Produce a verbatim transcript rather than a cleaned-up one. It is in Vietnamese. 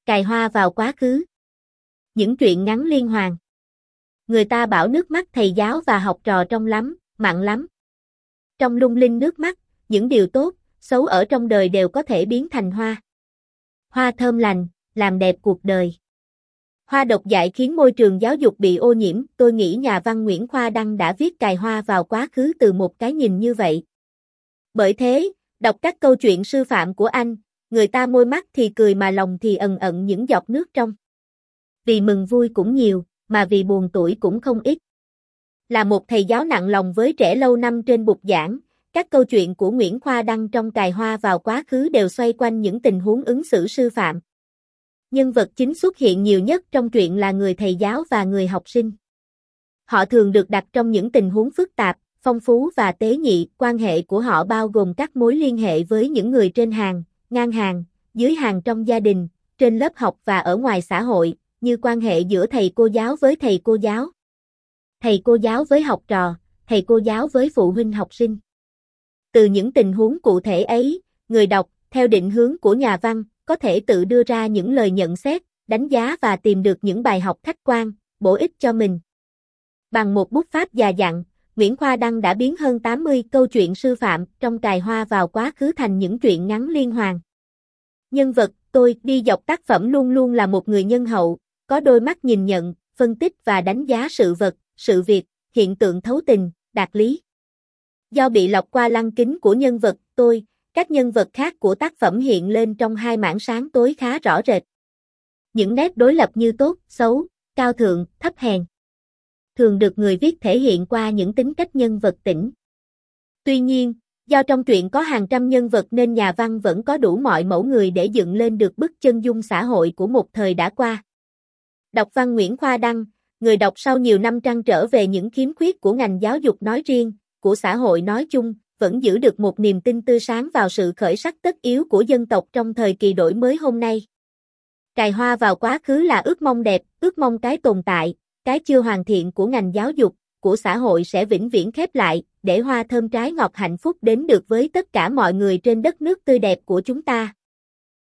Cài hoa vào quá khứ. Những truyện ngắn liên hoàn. Người ta bảo nước mắt thầy giáo và học trò trong lắm, mặn lắm. Trong lung linh nước mắt, những điều tốt, xấu ở trong đời đều có thể biến thành hoa. Hoa thơm lành, làm đẹp cuộc đời. Hoa độc dại khiến môi trường giáo dục bị ô nhiễm, tôi nghĩ nhà văn Nguyễn Khoa Đăng đã viết cài hoa vào quá khứ từ một cái nhìn như vậy. Bởi thế, đọc các câu chuyện sư phạm của anh, người ta môi mắt thì cười mà lòng thì ẩn ẩn những giọt nước trong. Vì mừng vui cũng nhiều, mà vì buồn tủi cũng không ít. Là một thầy giáo nặng lòng với trẻ lâu năm trên bục giảng, các câu chuyện của Nguyễn Khoa Đăng trong cài hoa vào quá khứ đều xoay quanh những tình huống ứng xử sư phạm. Nhân vật chính xuất hiện nhiều nhất trong truyện là người thầy giáo và người học sinh. Họ thường được đặt trong những tình huống phức tạp, phong phú và tế nhị, quan hệ của họ bao gồm các mối liên hệ với những người trên hàng, ngang hàng, dưới hàng trong gia đình, trên lớp học và ở ngoài xã hội, như quan hệ giữa thầy cô giáo với thầy cô giáo, thầy cô giáo với học trò, thầy cô giáo với phụ huynh học sinh. Từ những tình huống cụ thể ấy, người đọc, theo định hướng của nhà văn, có thể tự đưa ra những lời nhận xét, đánh giá và tìm được những bài học khách quan, bổ ích cho mình. Bằng một bút pháp già dặn, Nguyễn Khoa Đăng đã biến hơn tám mươi câu chuyện sư phạm trong cài hoa vào quá khứ thành những truyện ngắn liên hoàn. Nhân vật, tôi, đi dọc tác phẩm luôn luôn là một người nhân hậu, có đôi mắt nhìn nhận, phân tích và đánh giá sự vật, sự việc, hiện tượng thấu tình, đạt lý. Do bị lọc qua lăng kính của nhân vật, tôi, các nhân vật khác của tác phẩm hiện lên trong hai mảng sáng tối khá rõ rệt. Những nét đối lập như tốt, xấu, cao thượng, thấp hèn thường được người viết thể hiện qua những tính cách nhân vật tĩnh. Tuy nhiên, do trong truyện có hàng trăm nhân vật nên nhà văn vẫn có đủ mọi mẫu người để dựng lên được bức chân dung xã hội của một thời đã qua. Đọc văn Nguyễn Khoa Đăng, người đọc sau nhiều năm trăn trở về những khiếm khuyết của ngành giáo dục nói riêng, của xã hội nói chung, vẫn giữ được một niềm tin tươi sáng vào sự khởi sắc tất yếu của dân tộc trong thời kỳ đổi mới hôm nay. Cài hoa vào quá khứ là ước mong đẹp, ước mong cái tồn tại, cái chưa hoàn thiện của ngành giáo dục, của xã hội sẽ vĩnh viễn khép lại, để hoa thơm trái ngọt hạnh phúc đến được với tất cả mọi người trên đất nước tươi đẹp của chúng ta.